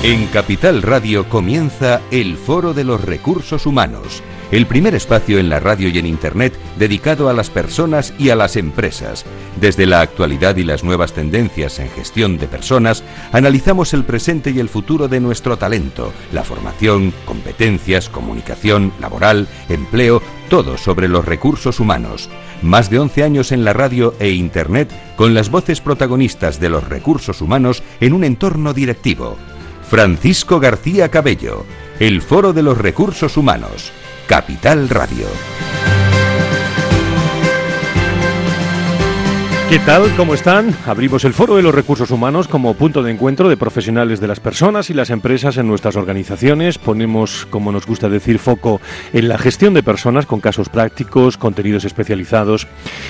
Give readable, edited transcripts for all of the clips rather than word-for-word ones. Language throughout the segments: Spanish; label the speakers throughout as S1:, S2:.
S1: En Capital Radio comienza el Foro de los Recursos Humanos, el primer espacio en la radio y en Internet dedicado a las personas y a las empresas. Desde la actualidad y las nuevas tendencias en gestión de personas, analizamos el presente y el futuro de nuestro talento, la formación, competencias, comunicación, laboral, empleo, todo sobre los recursos humanos. Más de 11 años en la radio e Internet con las voces protagonistas de los recursos humanos en un entorno directivo. Francisco García Cabello, el Foro de los Recursos Humanos, Capital Radio.
S2: ¿Qué tal? ¿Cómo están? Abrimos el Foro de los Recursos Humanos como punto de encuentro de profesionales de las personas y las empresas en nuestras organizaciones. Ponemos, como nos gusta decir, foco en la gestión de personas con casos prácticos, contenidos especializados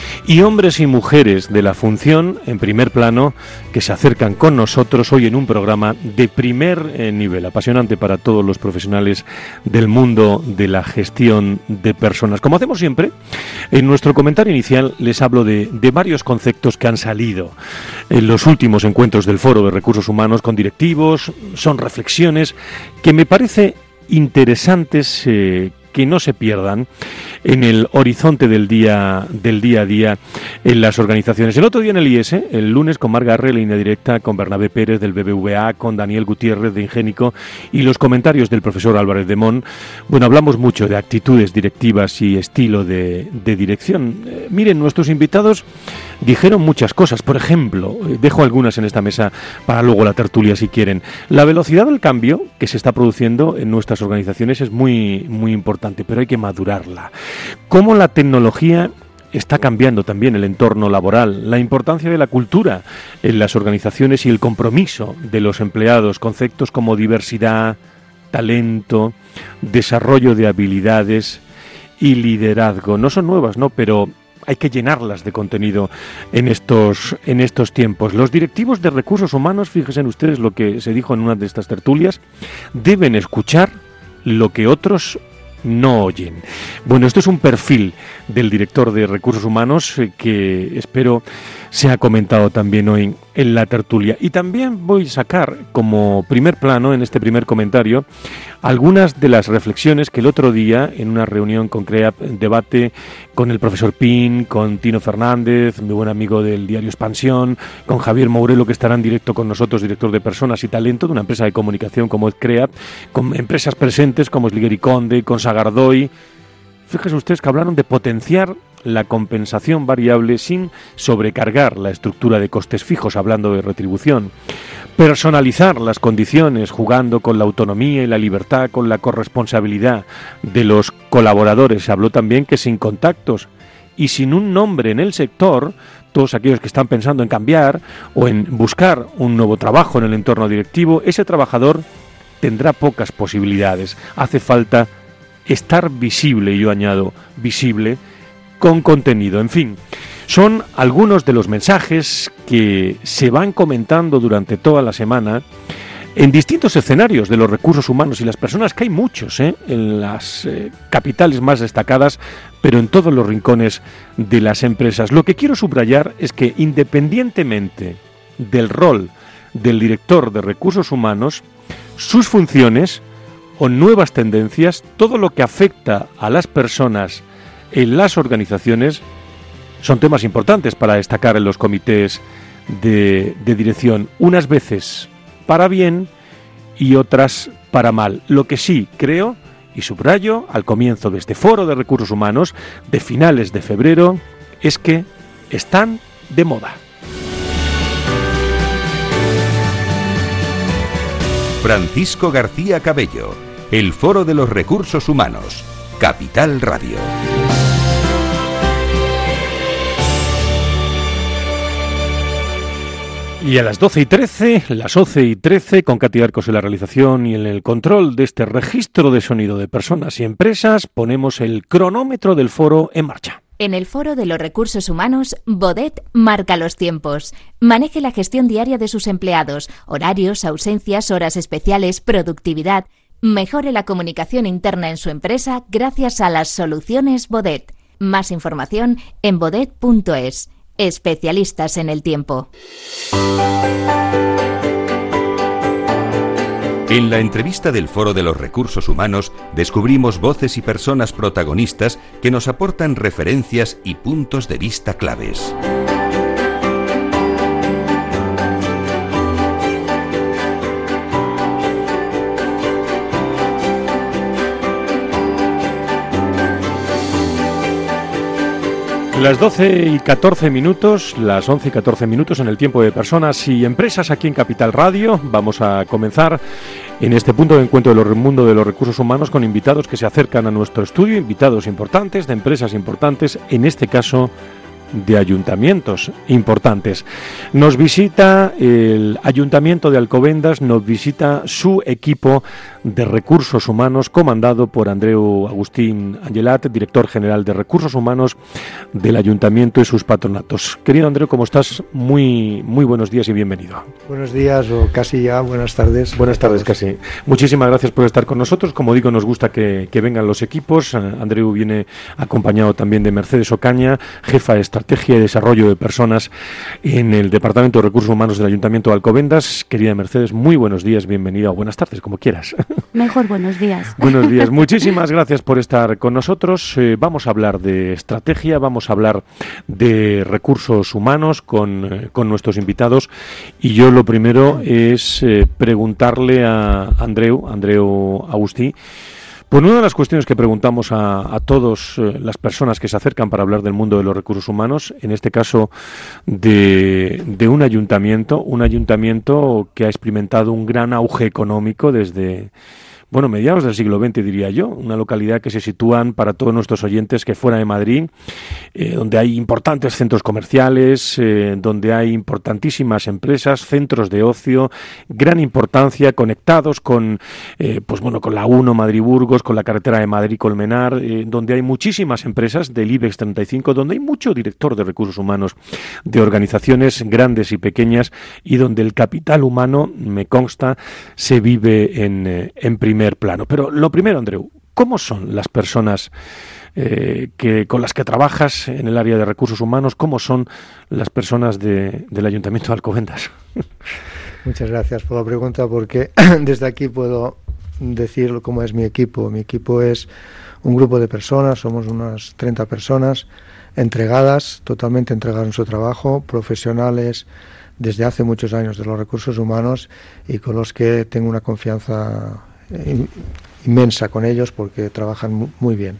S2: y hombres y mujeres de la función en primer plano que se acercan con nosotros hoy en un programa de primer nivel, apasionante para todos los profesionales del mundo de la gestión de personas. Como hacemos siempre, en nuestro comentario inicial les hablo de varios conceptos que han salido en los últimos encuentros del Foro de Recursos Humanos con directivos. Son reflexiones que me parece interesantes que no se pierdan en el horizonte del día a día en las organizaciones. El otro día en el IES, el lunes con Marga Arre, línea directa, con Bernabé Pérez del BBVA, con Daniel Gutiérrez de Ingénico y los comentarios del profesor Álvarez de Mon. Bueno, hablamos mucho de actitudes directivas y estilo de dirección. Miren, nuestros invitados dijeron muchas cosas. Por ejemplo, dejo algunas en esta mesa para luego la tertulia si quieren. La velocidad del cambio que se está produciendo en nuestras organizaciones es muy, muy importante, pero hay que madurarla. Cómo la tecnología está cambiando también el entorno laboral, la importancia de la cultura en las organizaciones y el compromiso de los empleados, conceptos como diversidad, talento, desarrollo de habilidades y liderazgo. No son nuevas, ¿no? Pero hay que llenarlas de contenido en estos tiempos. Los directivos de recursos humanos, fíjense ustedes lo que se dijo en una de estas tertulias, deben escuchar lo que otros no oyen. Bueno, esto es un perfil del director de recursos humanos que espero sea comentado también hoy en la tertulia. Y también voy a sacar como primer plano, en este primer comentario, algunas de las reflexiones que el otro día, en una reunión con CREAP, debate con el profesor Pin, con Tino Fernández, mi buen amigo del diario Expansión, con Javier Mourelo, que estará en directo con nosotros, director de Personas y Talento de una empresa de comunicación como es CREAP, con empresas presentes como Sliguer y Conde, con Sagardoy. Fíjense ustedes que hablaron de potenciar la compensación variable sin sobrecargar la estructura de costes fijos, hablando de retribución. Personalizar las condiciones, jugando con la autonomía y la libertad, con la corresponsabilidad de los colaboradores. Se habló también que sin contactos y sin un nombre en el sector, todos aquellos que están pensando en cambiar o en buscar un nuevo trabajo en el entorno directivo, ese trabajador tendrá pocas posibilidades. Hace falta estar visible, y yo añado visible, con contenido. En fin, son algunos de los mensajes que se van comentando durante toda la semana en distintos escenarios de los recursos humanos y las personas, que hay muchos, en las capitales más destacadas, pero en todos los rincones de las empresas. Lo que quiero subrayar es que, independientemente del rol del director de recursos humanos, sus funciones o nuevas tendencias, todo lo que afecta a las personas en las organizaciones, son temas importantes para destacar en los comités de dirección, unas veces para bien y otras para mal. Lo que sí creo y subrayo al comienzo de este Foro de Recursos Humanos de finales de febrero es que están de moda.
S1: Francisco García Cabello, el Foro de los Recursos Humanos, Capital Radio.
S2: Y a las 12:13, las 11:13, con Katy Arcos en la realización y en el control de este registro de sonido de personas y empresas, ponemos el cronómetro del foro en marcha.
S3: En el Foro de los Recursos Humanos, Bodet marca los tiempos. Maneje la gestión diaria de sus empleados, horarios, ausencias, horas especiales, productividad. Mejore la comunicación interna en su empresa gracias a las soluciones Bodet. Más información en bodet.es. Especialistas en el tiempo.
S1: En la entrevista del Foro de los Recursos Humanos descubrimos voces y personas protagonistas que nos aportan referencias y puntos de vista claves.
S2: Las 12 y 14 minutos, las 11 y 14 minutos en el tiempo de personas y empresas aquí en Capital Radio. Vamos a comenzar en este punto de encuentro del mundo de los recursos humanos con invitados que se acercan a nuestro estudio, invitados importantes, de empresas importantes, en este caso de ayuntamientos importantes. Nos visita el Ayuntamiento de Alcobendas, nos visita su equipo de recursos humanos comandado por Andreu Agustín Angelat, director general de recursos humanos del Ayuntamiento y sus patronatos. Querido Andreu, ¿cómo estás? Muy buenos días y bienvenido.
S4: Buenos días o casi ya buenas tardes.
S2: Buenas tardes casi. Muchísimas gracias por estar con nosotros. Como digo, nos gusta que vengan los equipos. Andreu viene acompañado también de Mercedes Ocaña, jefa de Estrategia y Desarrollo de Personas en el Departamento de Recursos Humanos del Ayuntamiento de Alcobendas. Querida Mercedes, muy buenos días, bienvenida o buenas tardes, como quieras.
S5: Mejor buenos días.
S2: Buenos días, muchísimas gracias por estar con nosotros. Vamos a hablar de estrategia, vamos a hablar de recursos humanos con nuestros invitados, y yo lo primero es preguntarle a Andreu Agustí. Pues una de las cuestiones que preguntamos a todas las personas que se acercan para hablar del mundo de los recursos humanos, en este caso de un ayuntamiento que ha experimentado un gran auge económico desde mediados del siglo XX, diría yo, una localidad que se sitúan para todos nuestros oyentes que fuera de Madrid, donde hay importantes centros comerciales, donde hay importantísimas empresas, centros de ocio, gran importancia, conectados con la 1 Madrid-Burgos, con la carretera de Madrid-Colmenar, donde hay muchísimas empresas del IBEX 35, donde hay mucho director de recursos humanos de organizaciones grandes y pequeñas, y donde el capital humano, me consta, se vive en primer plano. Pero lo primero, Andreu, ¿cómo son las personas con las que trabajas en el área de recursos humanos? ¿Cómo son las personas del Ayuntamiento de Alcobendas?
S4: Muchas gracias por la pregunta, porque desde aquí puedo decir cómo es mi equipo. Mi equipo es un grupo de personas, somos unas 30 personas totalmente entregadas en su trabajo, profesionales desde hace muchos años de los recursos humanos, y con los que tengo una confianza inmensa con ellos porque trabajan muy bien.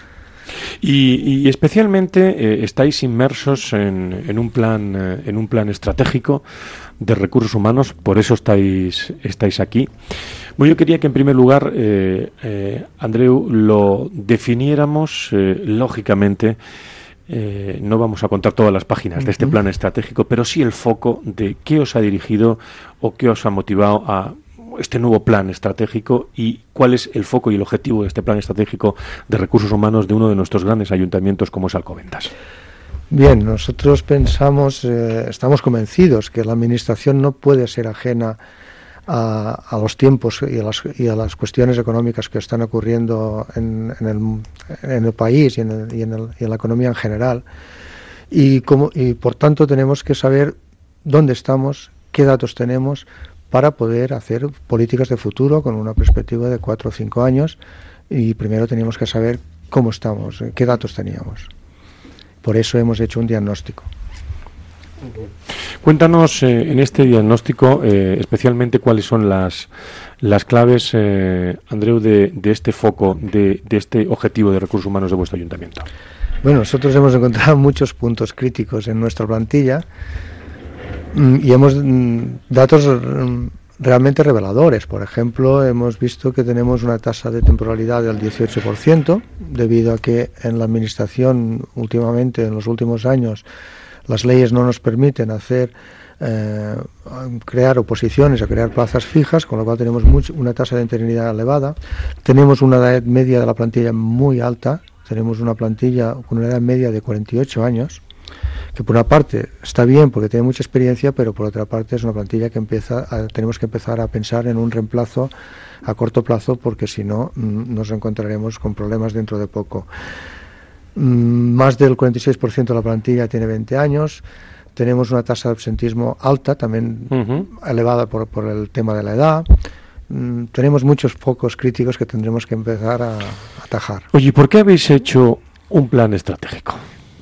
S2: Y especialmente estáis inmersos en un plan estratégico de recursos humanos, por eso estáis aquí. Bueno, yo quería que en primer lugar, Andreu, lo definiéramos lógicamente. No vamos a contar todas las páginas de este plan estratégico, pero sí el foco de qué os ha dirigido o qué os ha motivado a este nuevo plan estratégico, y cuál es el foco y el objetivo de este plan estratégico de recursos humanos de uno de nuestros grandes ayuntamientos como es Alcobendas.
S4: Bien, nosotros pensamos, estamos convencidos que la administración no puede ser ajena a los tiempos y a las cuestiones económicas que están ocurriendo en el país y en la economía en general, y por tanto tenemos que saber dónde estamos, qué datos tenemos, para poder hacer políticas de futuro con una perspectiva de 4 o 5 años, y primero teníamos que saber cómo estamos, qué datos teníamos. Por eso hemos hecho un diagnóstico.
S2: Cuéntanos en este diagnóstico especialmente cuáles son las claves, Andreu, de este foco, de este objetivo de recursos humanos de vuestro ayuntamiento.
S4: Bueno, nosotros hemos encontrado muchos puntos críticos en nuestra plantilla, y hemos datos realmente reveladores. Por ejemplo, hemos visto que tenemos una tasa de temporalidad del 18%, debido a que en la administración últimamente, en los últimos años, las leyes no nos permiten crear oposiciones o crear plazas fijas, con lo cual tenemos una tasa de interinidad elevada. Tenemos una edad media de la plantilla muy alta, tenemos una plantilla con una edad media de 48 años, que por una parte está bien porque tiene mucha experiencia, pero por otra parte es una plantilla que tenemos que empezar a pensar en un reemplazo a corto plazo, porque si no nos encontraremos con problemas dentro de poco. Más del 46% de la plantilla tiene 20 años, tenemos una tasa de absentismo alta, también elevada por el tema de la edad. tenemos muchos focos críticos que tendremos que empezar a atajar.
S2: Oye, ¿por qué habéis hecho un plan estratégico?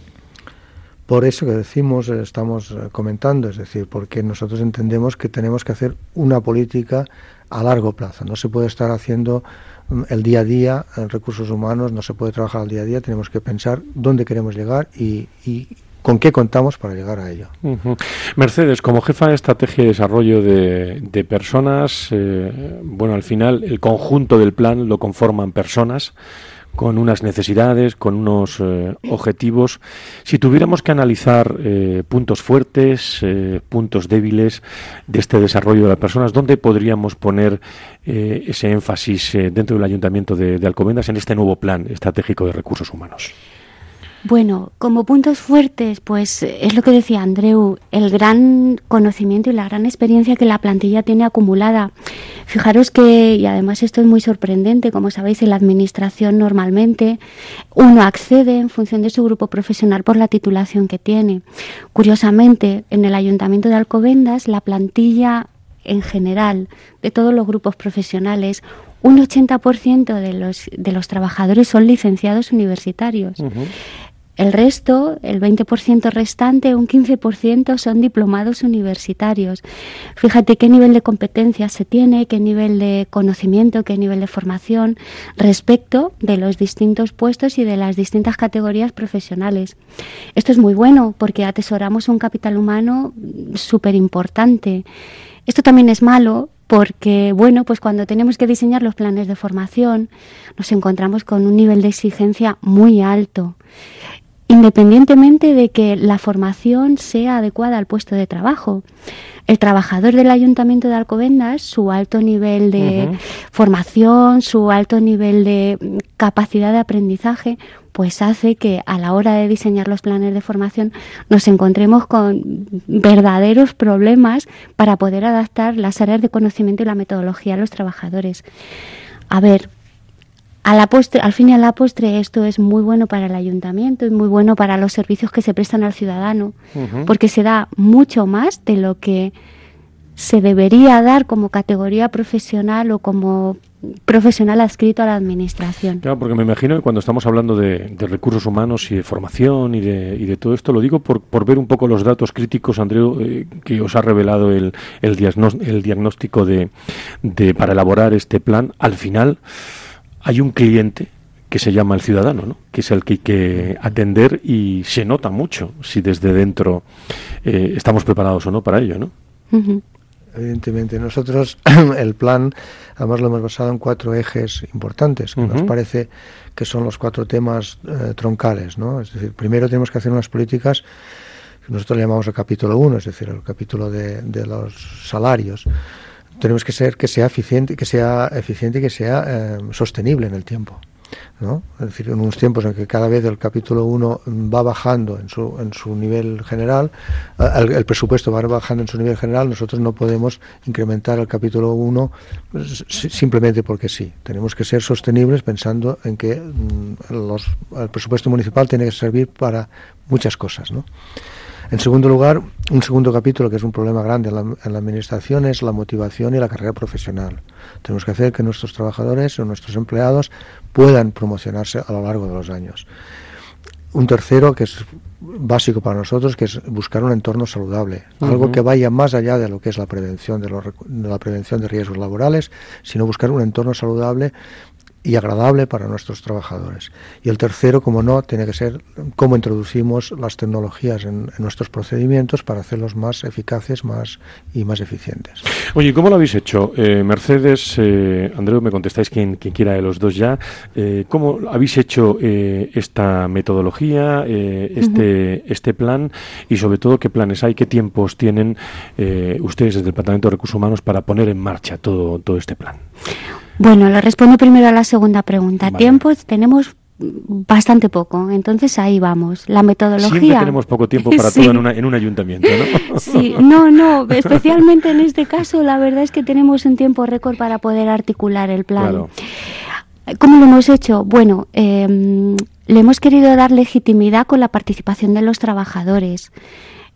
S4: Por eso que decimos, estamos comentando, es decir, porque nosotros entendemos que tenemos que hacer una política a largo plazo. No se puede estar haciendo el día a día en recursos humanos, no se puede trabajar al día a día, tenemos que pensar dónde queremos llegar y con qué contamos para llegar a ello.
S2: Mercedes, como jefa de estrategia y desarrollo de personas, bueno, al final el conjunto del plan lo conforman personas con unas necesidades, con unos objetivos. Si tuviéramos que analizar puntos fuertes, puntos débiles de este desarrollo de las personas, ¿dónde podríamos poner ese énfasis dentro del Ayuntamiento de Alcobendas en este nuevo plan estratégico de recursos humanos?
S5: Bueno, como puntos fuertes, pues es lo que decía Andreu, el gran conocimiento y la gran experiencia que la plantilla tiene acumulada. Fijaros que, y además esto es muy sorprendente, como sabéis, en la administración normalmente uno accede en función de su grupo profesional por la titulación que tiene. Curiosamente, en el Ayuntamiento de Alcobendas, la plantilla en general de todos los grupos profesionales, un 80% de los trabajadores son licenciados universitarios. El resto, el 20% restante, un 15% son diplomados universitarios. Fíjate qué nivel de competencia se tiene, qué nivel de conocimiento, qué nivel de formación respecto de los distintos puestos y de las distintas categorías profesionales. Esto es muy bueno porque atesoramos un capital humano súper importante. Esto también es malo porque, bueno, pues cuando tenemos que diseñar los planes de formación nos encontramos con un nivel de exigencia muy alto, independientemente de que la formación sea adecuada al puesto de trabajo. El trabajador del Ayuntamiento de Alcobendas, su alto nivel de formación, su alto nivel de capacidad de aprendizaje, pues hace que a la hora de diseñar los planes de formación nos encontremos con verdaderos problemas para poder adaptar las áreas de conocimiento y la metodología a los trabajadores. A ver, al fin y a la postre, esto es muy bueno para el ayuntamiento y muy bueno para los servicios que se prestan al ciudadano, porque se da mucho más de lo que se debería dar como categoría profesional o como profesional adscrito a la administración.
S2: Claro, porque me imagino que cuando estamos hablando de recursos humanos y de formación y de todo esto, lo digo por ver un poco los datos críticos, Andreu, que os ha revelado el diagnóstico para elaborar este plan. Al final hay un cliente que se llama el ciudadano, ¿no? Que es el que hay que atender y se nota mucho si desde dentro estamos preparados o no para ello, ¿no?
S4: Evidentemente, nosotros el plan, además lo hemos basado en 4 ejes importantes, que nos parece que son los 4 temas troncales, ¿no? Es decir, primero tenemos que hacer unas políticas que nosotros llamamos el capítulo 1, es decir, el capítulo de los salarios. Tenemos que sea eficiente, que sea sostenible en el tiempo, ¿no? Es decir, en unos tiempos en que cada vez el capítulo 1 va bajando en su nivel general, el presupuesto va bajando en su nivel general, nosotros no podemos incrementar el capítulo 1 simplemente porque sí. Tenemos que ser sostenibles pensando en que el presupuesto municipal tiene que servir para muchas cosas, ¿no? En segundo lugar, un segundo capítulo que es un problema grande en la administración es la motivación y la carrera profesional. Tenemos que hacer que nuestros trabajadores o nuestros empleados puedan promocionarse a lo largo de los años. Un tercero, que es básico para nosotros, que es buscar un entorno saludable, algo que vaya más allá de lo que es la prevención de la prevención de riesgos laborales, sino buscar un entorno saludable y agradable para nuestros trabajadores. Y el tercero, como no, tiene que ser cómo introducimos las tecnologías en nuestros procedimientos para hacerlos más eficaces más eficientes.
S2: Oye, ¿cómo lo habéis hecho? Mercedes, Andreu, me contestáis quien quiera de los dos ya. ¿Cómo habéis hecho esta metodología, este plan? Y sobre todo, ¿qué planes hay? ¿Qué tiempos tienen ustedes desde el Departamento de Recursos Humanos para poner en marcha todo este plan?
S5: Bueno, le respondo primero a la segunda pregunta.
S2: Vale.
S5: Tiempos tenemos bastante poco, entonces ahí vamos. La metodología...
S2: Siempre tenemos poco tiempo para
S5: sí.
S2: todo en un ayuntamiento, ¿no?
S5: Sí, no, especialmente en este caso la verdad es que tenemos un tiempo récord para poder articular el plan.
S2: Claro.
S5: ¿Cómo lo hemos hecho? Bueno, le hemos querido dar legitimidad con la participación de los trabajadores.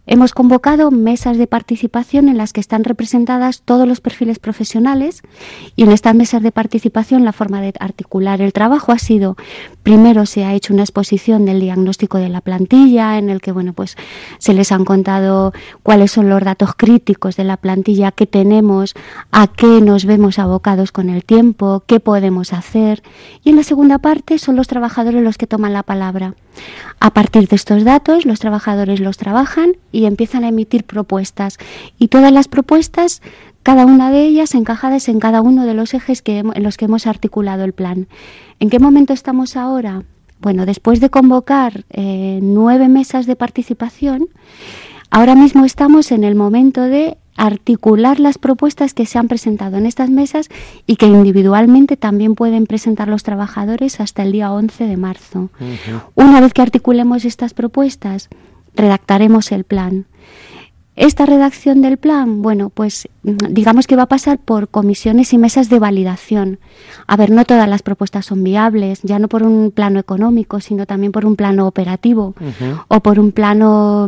S5: hemos convocado mesas de participación en las que están representadas todos los perfiles profesionales, y en estas mesas de participación la forma de articular el trabajo ha sido: primero se ha hecho una exposición del diagnóstico de la plantilla, en el que pues se les han contado cuáles son los datos críticos de la plantilla que tenemos, a qué nos vemos abocados con el tiempo, qué podemos hacer, y en la segunda parte son los trabajadores los que toman la palabra. A partir de estos datos, los trabajadores los trabajan y empiezan a emitir propuestas, y todas las propuestas, cada una de ellas encajadas en cada uno de los ejes en los que hemos articulado el plan. ¿En qué momento estamos ahora? Bueno, después de convocar 9 mesas de participación, ahora mismo estamos en el momento de articular las propuestas que se han presentado en estas mesas y que individualmente también pueden presentar los trabajadores hasta el día 11 de marzo. Una vez que articulemos estas propuestas, redactaremos el plan. Esta redacción del plan, pues digamos que va a pasar por comisiones y mesas de validación. A ver, no todas las propuestas son viables, ya no por un plano económico, sino también por un plano operativo o por un plano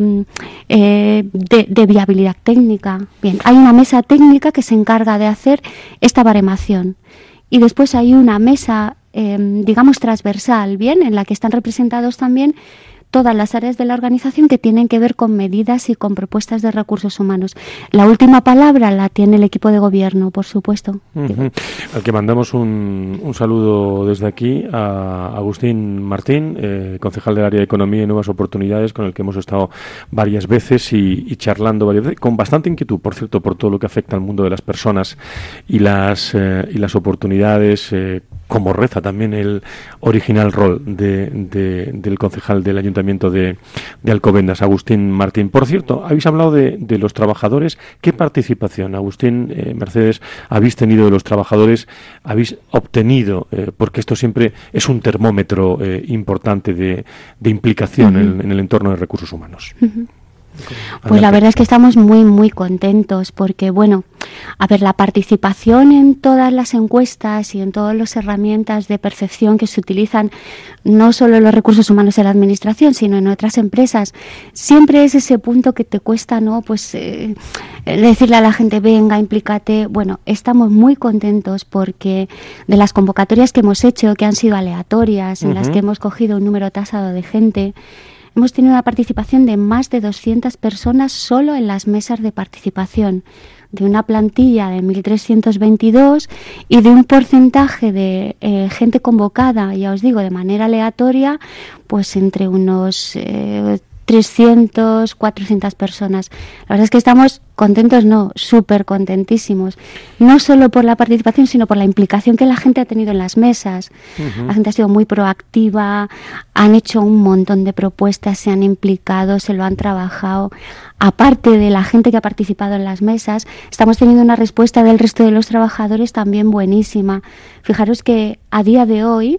S5: de viabilidad técnica. Bien, hay una mesa técnica que se encarga de hacer esta baremación, y después hay una mesa, digamos, transversal, bien, en la que están representados también todas las áreas de la organización que tienen que ver con medidas y con propuestas de recursos humanos. La última palabra la tiene el equipo de gobierno, por supuesto.
S2: Al que mandamos un saludo desde aquí a Agustín Martín, concejal del área de Economía y Nuevas Oportunidades, con el que hemos estado varias veces y charlando varias veces, con bastante inquietud, por cierto, por todo lo que afecta al mundo de las personas y las oportunidades, como reza también el original rol del concejal del Ayuntamiento de Alcobendas, Agustín Martín. Por cierto, habéis hablado de los trabajadores. ¿Qué participación, Agustín, Mercedes, habéis tenido de los trabajadores? ¿Habéis obtenido? Porque esto siempre es un termómetro importante de implicación en el entorno de recursos humanos.
S5: Pues la verdad es que estamos muy, muy contentos porque, la participación en todas las encuestas y en todas las herramientas de percepción que se utilizan, no solo en los recursos humanos de la administración, sino en otras empresas, siempre es ese punto que te cuesta, decirle a la gente, venga, implícate. Estamos muy contentos porque de las convocatorias que hemos hecho, que han sido aleatorias, en las que hemos cogido un número tasado de gente, hemos tenido una participación de más de 200 personas solo en las mesas de participación, de una plantilla de 1.322 y de un porcentaje de gente convocada, ya os digo, de manera aleatoria, pues entre unos 300, 400 personas. La verdad es que estamos contentos, súper contentísimos, no solo por la participación, sino por la implicación que la gente ha tenido en las mesas. La gente ha sido muy proactiva, han hecho un montón de propuestas, se han implicado, se lo han trabajado. Aparte de la gente que ha participado en las mesas, estamos teniendo una respuesta del resto de los trabajadores también buenísima. Fijaros que a día de hoy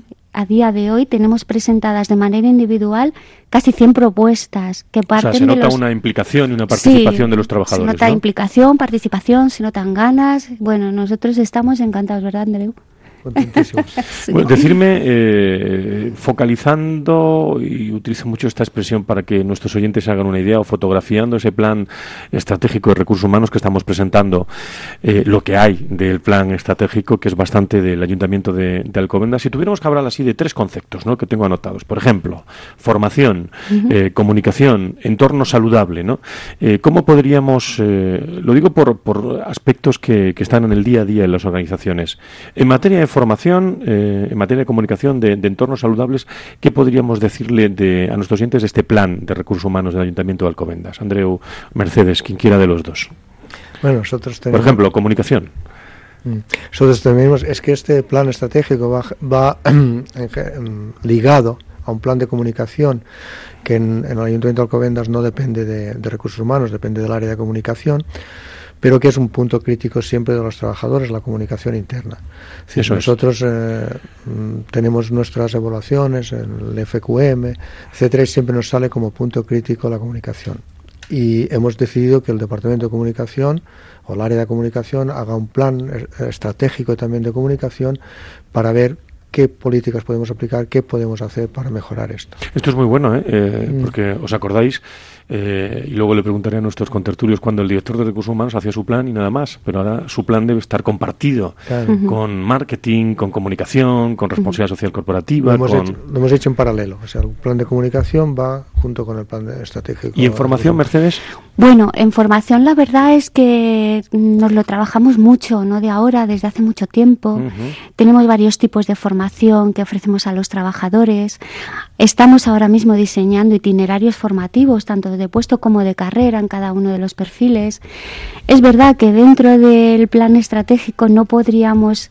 S5: tenemos presentadas de manera individual casi 100 propuestas que parten
S2: se nota una implicación y una participación de los trabajadores.
S5: Se nota implicación, participación, se notan ganas. Nosotros estamos encantados, ¿verdad, Andreu?
S4: Contentísimos.
S5: Sí.
S2: Decirme, focalizando, y utilizo mucho esta expresión para que nuestros oyentes hagan una idea, o fotografiando ese plan estratégico de recursos humanos que estamos presentando, lo que hay del plan estratégico, que es bastante del Ayuntamiento de Alcobendas. Si tuviéramos que hablar así de 3 conceptos, que tengo anotados, por ejemplo, formación, comunicación, entorno saludable, ¿cómo podríamos, lo digo por aspectos que están en el día a día en las organizaciones, en materia de formación, en materia de comunicación, de entornos saludables, ¿qué podríamos decirle a nuestros oyentes de este plan de recursos humanos del Ayuntamiento de Alcobendas? Andreu, Mercedes, quien quiera de los dos.
S4: Nosotros tenemos...
S2: Por ejemplo, comunicación.
S4: Nosotros tenemos, es que este plan estratégico va ligado a un plan de comunicación que en el Ayuntamiento de Alcobendas no depende de recursos humanos, depende del área de comunicación, pero que es un punto crítico siempre de los trabajadores, la comunicación interna. Nosotros tenemos nuestras evaluaciones, el FQM, etcétera, y siempre nos sale como punto crítico la comunicación. Y hemos decidido que el Departamento de Comunicación o el área de comunicación haga un plan estratégico también de comunicación para ver qué políticas podemos aplicar, qué podemos hacer para mejorar esto.
S2: Esto es muy bueno, porque os acordáis, y luego le preguntaré a nuestros contertulios cuando el director de Recursos Humanos hacía su plan y nada más, pero ahora su plan debe estar compartido con marketing, con comunicación, con responsabilidad social corporativa.
S4: Lo hemos hecho en paralelo, o sea, el plan de comunicación va junto con el plan estratégico.
S2: ¿Y en formación, Mercedes?
S5: Bueno, en formación la verdad es que nos lo trabajamos mucho, no de ahora, desde hace mucho tiempo. Tenemos varios tipos de formación que ofrecemos a los trabajadores. Estamos ahora mismo diseñando itinerarios formativos, tanto de puesto como de carrera, en cada uno de los perfiles. Es verdad que dentro del plan estratégico no podríamos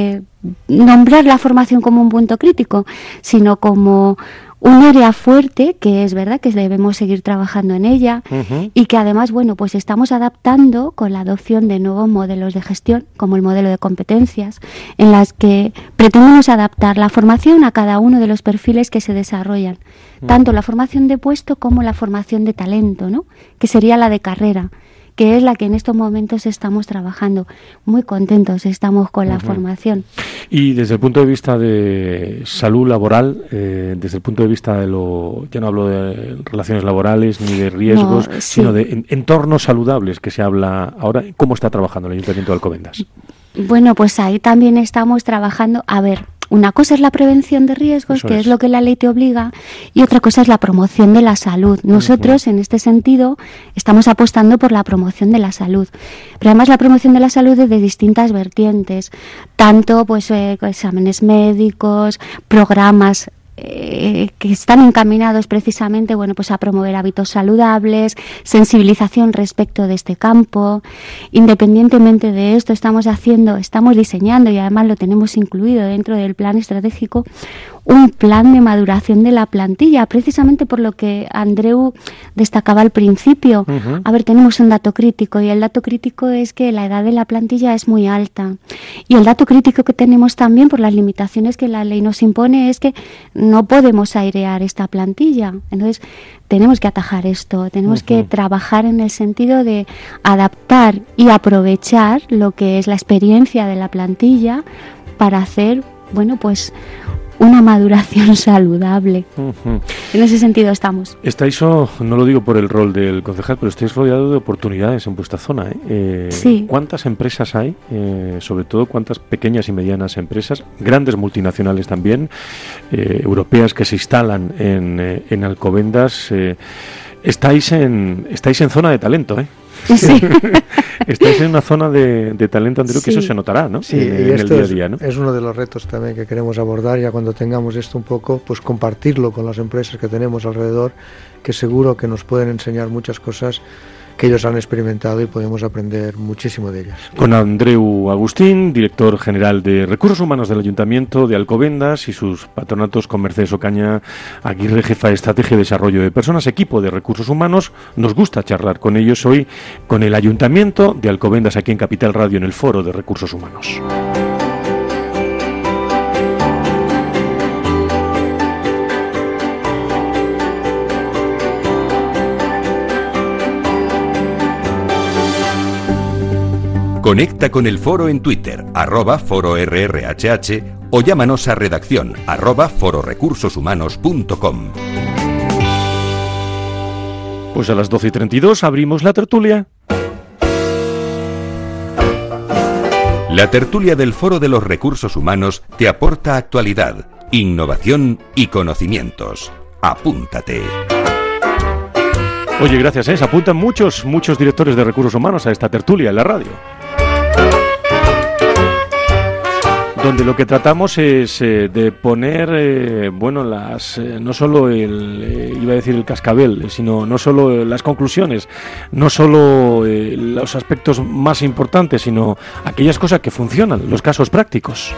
S5: nombrar la formación como un punto crítico, sino como un área fuerte, que es verdad que debemos seguir trabajando en ella, y que además, bueno, pues estamos adaptando con la adopción de nuevos modelos de gestión, como el modelo de competencias, en las que pretendemos adaptar la formación a cada uno de los perfiles que se desarrollan, tanto la formación de puesto como la formación de talento, ¿no?, que sería la de carrera, que es la que en estos momentos estamos trabajando. Muy contentos estamos con la formación.
S2: Y desde el punto de vista de salud laboral, desde el punto de vista de ya no hablo de relaciones laborales ni de riesgos, sino de entornos saludables que se habla ahora, ¿cómo está trabajando el Ayuntamiento de Alcobendas? Bueno, pues ahí también estamos trabajando. A ver, una cosa es la prevención de riesgos, que es lo que la ley te obliga, y otra cosa es la promoción de la salud. Nosotros, en este sentido, estamos apostando por la promoción de la salud. Pero además la promoción de la salud es de distintas vertientes, tanto pues exámenes médicos, programas que están encaminados precisamente, bueno, pues a promover hábitos saludables, sensibilización respecto de este campo. Independientemente de esto, estamos diseñando, y además lo tenemos incluido dentro del plan estratégico, un plan de maduración de la plantilla, precisamente por lo que Andreu destacaba al principio. A ver, tenemos un dato crítico, y el dato crítico es que la edad de la plantilla es muy alta. Y el dato crítico que tenemos también, por las limitaciones que la ley nos impone, es que no podemos airear esta plantilla. Entonces, tenemos que atajar esto, tenemos que trabajar en el sentido de adaptar y aprovechar lo que es la experiencia de la plantilla para hacer, bueno, pues una maduración saludable. En ese sentido estamos. Estáis, no lo digo por el rol del concejal, pero estáis rodeado de oportunidades en vuestra zona, ¿eh? Sí. ¿Cuántas empresas hay? Sobre todo, ¿cuántas pequeñas y medianas empresas, grandes multinacionales también, europeas que se instalan en Alcobendas? Estáis en zona de talento, ¿eh? Sí. Estáis en una zona de talento, Andreu, que eso se notará, ¿no? Sí, en el día a día, ¿no?
S4: Es uno de los retos también que queremos abordar, ya cuando tengamos esto un poco, pues compartirlo con las empresas que tenemos alrededor, que seguro que nos pueden enseñar muchas cosas que ellos han experimentado y podemos aprender muchísimo de ellas.
S2: Con Andreu Agustín, director general de Recursos Humanos del Ayuntamiento de Alcobendas, y sus patronatos con Mercedes Ocaña Aguirre, jefa de Estrategia y Desarrollo de Personas, equipo de Recursos Humanos. Nos gusta charlar con ellos hoy con el Ayuntamiento de Alcobendas, aquí en Capital Radio, en el Foro de Recursos Humanos.
S1: Conecta con el foro en Twitter, @fororrhh, o llámanos a redacción @fororecursoshumanos.com.
S2: Pues a las 12:32 abrimos la tertulia.
S1: La tertulia del Foro de los Recursos Humanos te aporta actualidad, innovación y conocimientos. Apúntate.
S2: Oye, gracias, se apuntan muchos directores de recursos humanos a esta tertulia en la radio, donde lo que tratamos es de poner, no solo iba a decir el cascabel, sino no solo las conclusiones, no solo los aspectos más importantes, sino aquellas cosas que funcionan, los casos prácticos.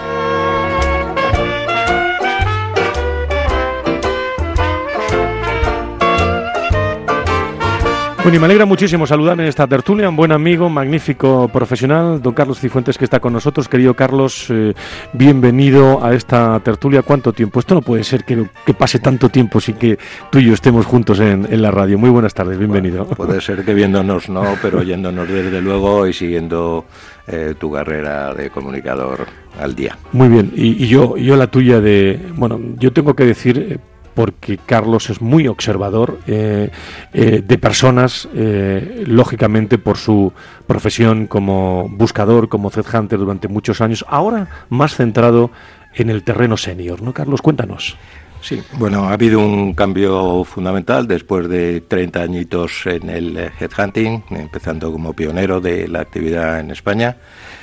S2: Bueno, y me alegra muchísimo saludar en esta tertulia a un buen amigo, magnífico profesional, don Carlos Cifuentes, que está con nosotros. Querido Carlos, bienvenido a esta tertulia. ¿Cuánto tiempo? Esto no puede ser que pase tanto tiempo sin que tú y yo estemos juntos en la radio. Muy buenas tardes, bienvenido.
S6: Bueno, puede ser que viéndonos no, pero oyéndonos desde luego y siguiendo tu carrera de comunicador al día.
S2: Muy bien, y yo la tuya bueno, yo tengo que decir... porque Carlos es muy observador de personas, lógicamente por su profesión como buscador, como headhunter durante muchos años, ahora más centrado en el terreno senior, ¿no, Carlos? Cuéntanos.
S6: Sí, bueno, ha habido un cambio fundamental después de 30 añitos en el headhunting, empezando como pionero de la actividad en España.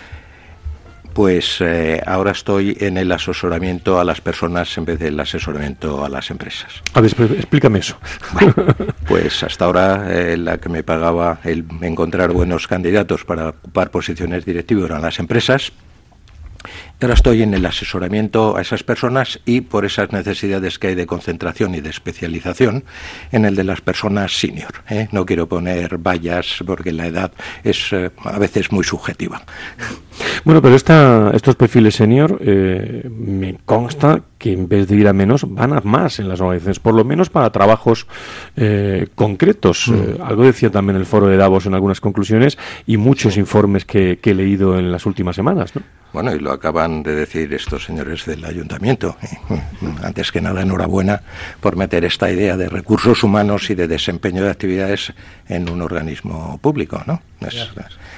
S6: Pues ahora estoy en el asesoramiento a las personas en vez del asesoramiento a las empresas.
S2: A ver, explícame eso.
S6: Bueno, pues hasta ahora la que me pagaba el encontrar buenos candidatos para ocupar posiciones directivas eran las empresas. Ahora estoy en el asesoramiento a esas personas y por esas necesidades que hay de concentración y de especialización en el de las personas senior. No quiero poner vallas porque la edad es a veces muy subjetiva.
S2: Bueno, pero estos perfiles senior me consta que en vez de ir a menos van a más en las organizaciones, por lo menos para trabajos concretos. Algo decía también el foro de Davos en algunas conclusiones y muchos informes que he leído en las últimas semanas, ¿no?
S6: Bueno, y lo acaban de decir estos señores del ayuntamiento. Antes que nada, enhorabuena por meter esta idea de recursos humanos y de desempeño de actividades en un organismo público, ¿no? Es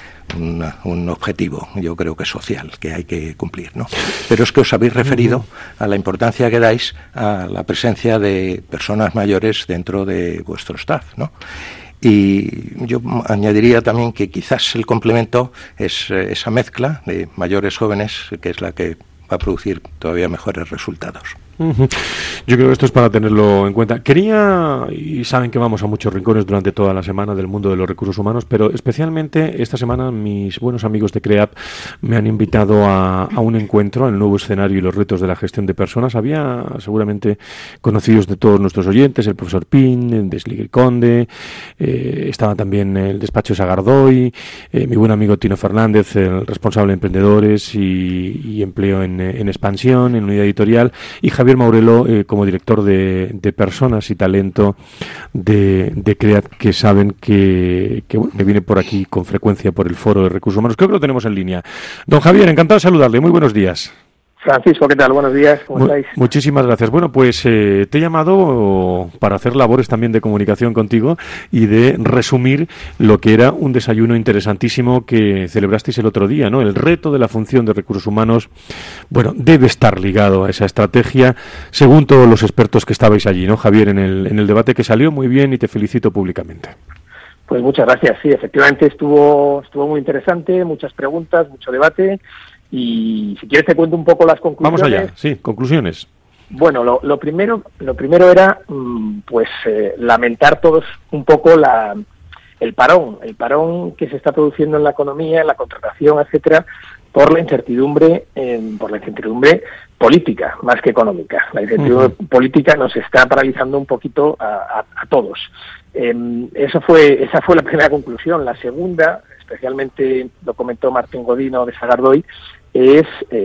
S6: un objetivo, yo creo que social, que hay que cumplir, ¿no? Pero es que os habéis referido a la importancia que dais a la presencia de personas mayores dentro de vuestro staff, ¿no? Y yo añadiría también que quizás el complemento es esa mezcla de mayores jóvenes, que es la que va a producir todavía mejores resultados.
S2: Yo creo que esto es para tenerlo en cuenta. Quería, y saben que vamos a muchos rincones durante toda la semana del mundo de los recursos humanos, pero especialmente esta semana mis buenos amigos de CREAP me han invitado a un encuentro, al nuevo escenario y los retos de la gestión de personas. Había seguramente conocidos de todos nuestros oyentes, el profesor Pin, Desligue Conde, estaba también el despacho Sagardoy, mi buen amigo Tino Fernández, el responsable de emprendedores y empleo en expansión, en unidad editorial, y Javier Maurelo como director de personas y talento de CREAT, que saben que viene por aquí con frecuencia por el foro de recursos humanos. Creo que lo tenemos en línea. Don Javier, encantado de saludarle. Muy buenos días.
S7: Francisco, ¿qué tal? Buenos días, ¿cómo estáis?
S2: Muchísimas gracias. Bueno, pues te he llamado para hacer labores también de comunicación contigo y de resumir lo que era un desayuno interesantísimo que celebrasteis el otro día, ¿no? El reto de la función de recursos humanos, bueno, debe estar ligado a esa estrategia, según todos los expertos que estabais allí, ¿no, Javier? En el debate, que salió muy bien y te felicito públicamente.
S7: Pues muchas gracias, sí, efectivamente estuvo muy interesante, muchas preguntas, mucho debate. Y si quieres te cuento un poco las conclusiones.
S2: Vamos allá, sí, conclusiones.
S7: Bueno, lo primero era lamentar todos un poco el parón que se está produciendo en la economía, en la contratación, etcétera, por la incertidumbre política más que económica. La incertidumbre política nos está paralizando un poquito a todos. Esa fue la primera conclusión. La segunda, especialmente lo comentó Martín Godino de Sagardoy, es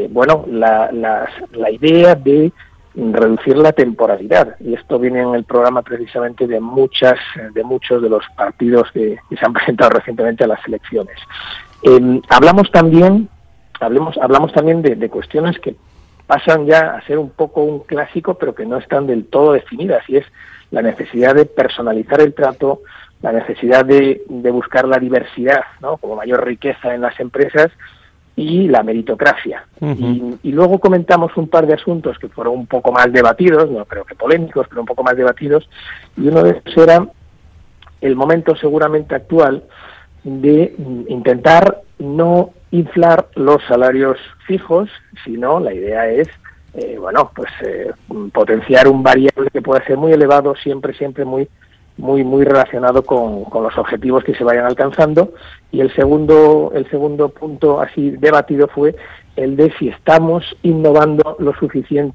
S7: la idea de reducir la temporalidad, y esto viene en el programa precisamente de muchos de los partidos que se han presentado recientemente a las elecciones. Hablamos también de cuestiones que pasan ya a ser un poco un clásico, pero que no están del todo definidas, y es la necesidad de personalizar el trato, la necesidad de buscar la diversidad, ¿no?, como mayor riqueza en las empresas, y la meritocracia. Y luego comentamos un par de asuntos que fueron un poco más debatidos, no creo que polémicos, pero un poco más debatidos, y uno de ellos era el momento seguramente actual de intentar no inflar los salarios fijos, sino la idea es potenciar un variable que pueda ser muy elevado, siempre muy relacionado con los objetivos que se vayan alcanzando. Y el segundo punto así debatido fue el de si estamos innovando lo suficiente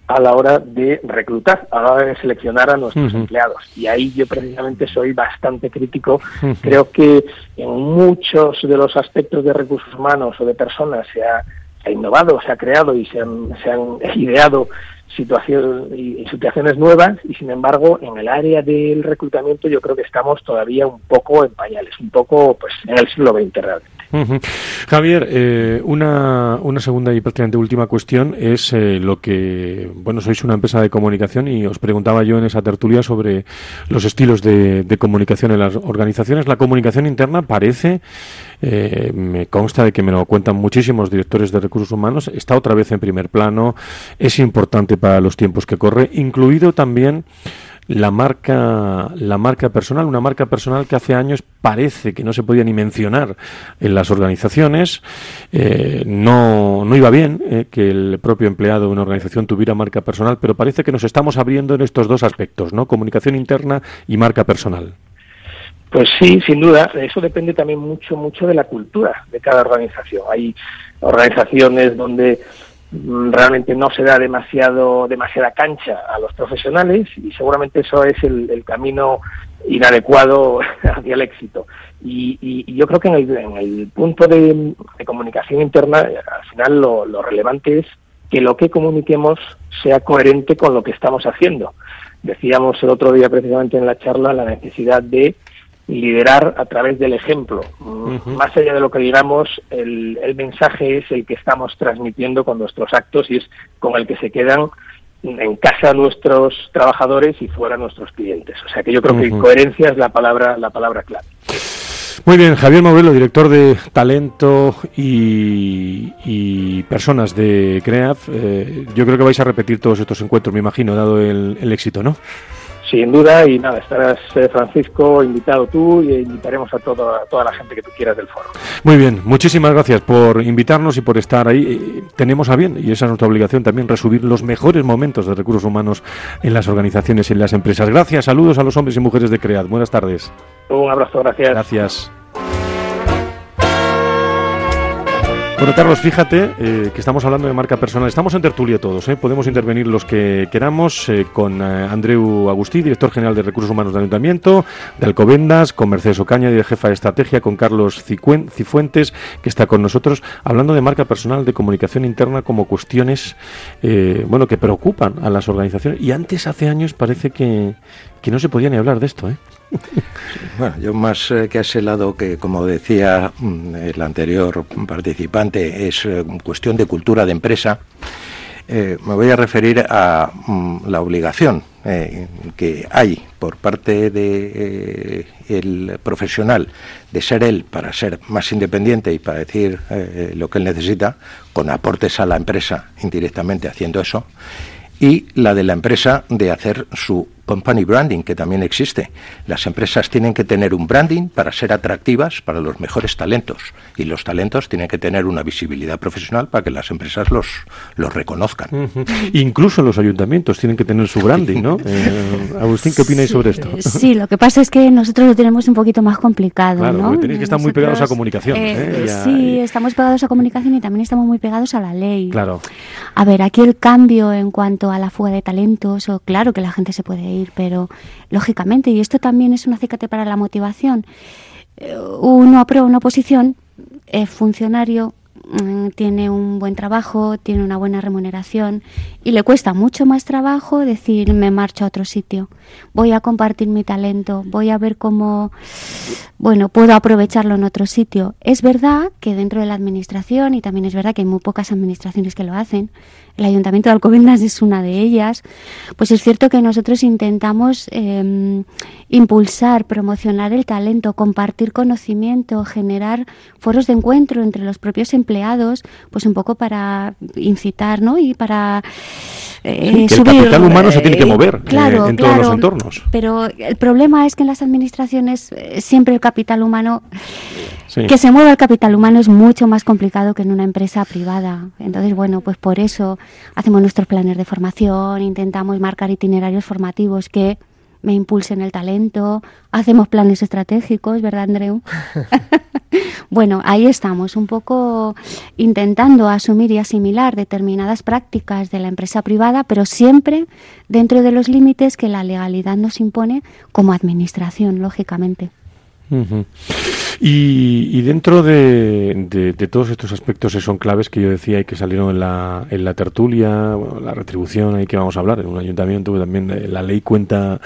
S7: a la hora de reclutar, a la hora de seleccionar a nuestros empleados. Y ahí yo precisamente soy bastante crítico. Creo que en muchos de los aspectos de recursos humanos o de personas se ha innovado, se ha creado y se han ideado situaciones nuevas, y sin embargo en el área del reclutamiento yo creo que estamos todavía un poco en pañales, un poco pues en el siglo XX realmente.
S2: Javier, una segunda y prácticamente última cuestión es lo que, bueno, sois una empresa de comunicación y os preguntaba yo en esa tertulia sobre los estilos de comunicación en las organizaciones. La comunicación interna parece, me consta de que me lo cuentan muchísimos directores de recursos humanos, está otra vez en primer plano, es importante para los tiempos que corre, incluido también la marca personal, una marca personal que hace años parece que no se podía ni mencionar en las organizaciones. No iba bien que el propio empleado de una organización tuviera marca personal, pero parece que nos estamos abriendo en estos dos aspectos, ¿no? Comunicación interna y marca personal.
S7: Pues sí, sin duda. Eso depende también mucho de la cultura de cada organización. Hay organizaciones donde realmente no se da demasiada cancha a los profesionales, y seguramente eso es el camino inadecuado hacia el éxito. Y yo creo que en el punto de comunicación interna, al final lo relevante es que lo que comuniquemos sea coherente con lo que estamos haciendo. Decíamos el otro día precisamente en la charla la necesidad de liderar a través del ejemplo. Más allá de lo que digamos, el mensaje es el que estamos transmitiendo con nuestros actos, y es con el que se quedan en casa nuestros trabajadores y fuera nuestros clientes. O sea que yo creo que coherencia es la palabra clave.
S2: Muy bien, Javier Mourelo, director de talento y personas de CREAF. Yo creo que vais a repetir todos estos encuentros, me imagino, dado el éxito, ¿no?
S7: Sin duda, y nada, estarás, Francisco, invitado tú, y invitaremos a toda la gente que tú quieras del foro.
S2: Muy bien, muchísimas gracias por invitarnos y por estar ahí. Tenemos a bien, y esa es nuestra obligación también, resumir los mejores momentos de recursos humanos en las organizaciones y en las empresas. Gracias, saludos a los hombres y mujeres de CREAD. Buenas tardes.
S7: Un abrazo, gracias.
S2: Gracias. Bueno, Carlos, fíjate que estamos hablando de marca personal. Estamos en tertulia todos, podemos intervenir los que queramos, con Andreu Agustí, director general de Recursos Humanos del Ayuntamiento de Alcobendas, con Mercedes Ocaña, jefa de estrategia, con Carlos Cifuentes, que está con nosotros, hablando de marca personal, de comunicación interna, como cuestiones que preocupan a las organizaciones. Y antes, hace años, parece que no se podía ni hablar de esto,
S6: Bueno, yo más que a ese lado, que como decía el anterior participante, es cuestión de cultura de empresa, me voy a referir a la obligación que hay por parte de el profesional de ser él, para ser más independiente y para decir lo que él necesita, con aportes a la empresa indirectamente haciendo eso, y la de la empresa de hacer su company branding, que también existe. Las empresas tienen que tener un branding para ser atractivas para los mejores talentos, y los talentos tienen que tener una visibilidad profesional para que las empresas los reconozcan.
S2: Incluso los ayuntamientos tienen que tener su branding, ¿no? Agustín, ¿qué opináis sobre esto?
S5: Sí, lo que pasa es que nosotros lo tenemos un poquito más complicado,
S2: claro,
S5: ¿no?
S2: Porque tenéis que estar muy pegados a comunicación.
S5: Sí, estamos pegados a comunicación y también estamos muy pegados a la ley.
S2: Claro.
S5: A ver, aquí el cambio en cuanto a la fuga de talentos, o claro que la gente se puede ir, pero lógicamente, y esto también es un acicate para la motivación, uno aprueba una oposición, es funcionario, tiene un buen trabajo, tiene una buena remuneración, y le cuesta mucho más trabajo decir me marcho a otro sitio, voy a compartir mi talento, voy a ver cómo puedo aprovecharlo en otro sitio. Es verdad que dentro de la administración, y también es verdad que hay muy pocas administraciones que lo hacen, el Ayuntamiento de Alcobendas es una de ellas, pues es cierto que nosotros intentamos impulsar, promocionar el talento, compartir conocimiento, generar foros de encuentro entre los propios empleados, pues un poco para incitar, ¿no? Y para
S2: que
S5: subir.
S2: El capital humano se tiene que mover
S5: claro,
S2: todos los entornos.
S5: Pero el problema es que en las administraciones siempre el capital humano,
S2: sí,
S5: que se mueva el capital humano es mucho más complicado que en una empresa privada. Entonces, pues por eso hacemos nuestros planes de formación, intentamos marcar itinerarios formativos que me impulsen el talento, hacemos planes estratégicos, ¿verdad, Andreu? Bueno, ahí estamos, un poco intentando asumir y asimilar determinadas prácticas de la empresa privada, pero siempre dentro de los límites que la legalidad nos impone como administración, lógicamente.
S2: Uh-huh. Y dentro de todos estos aspectos que son claves que yo decía y que salieron en la tertulia, bueno, la retribución ahí que vamos a hablar en un ayuntamiento, que también la ley cuenta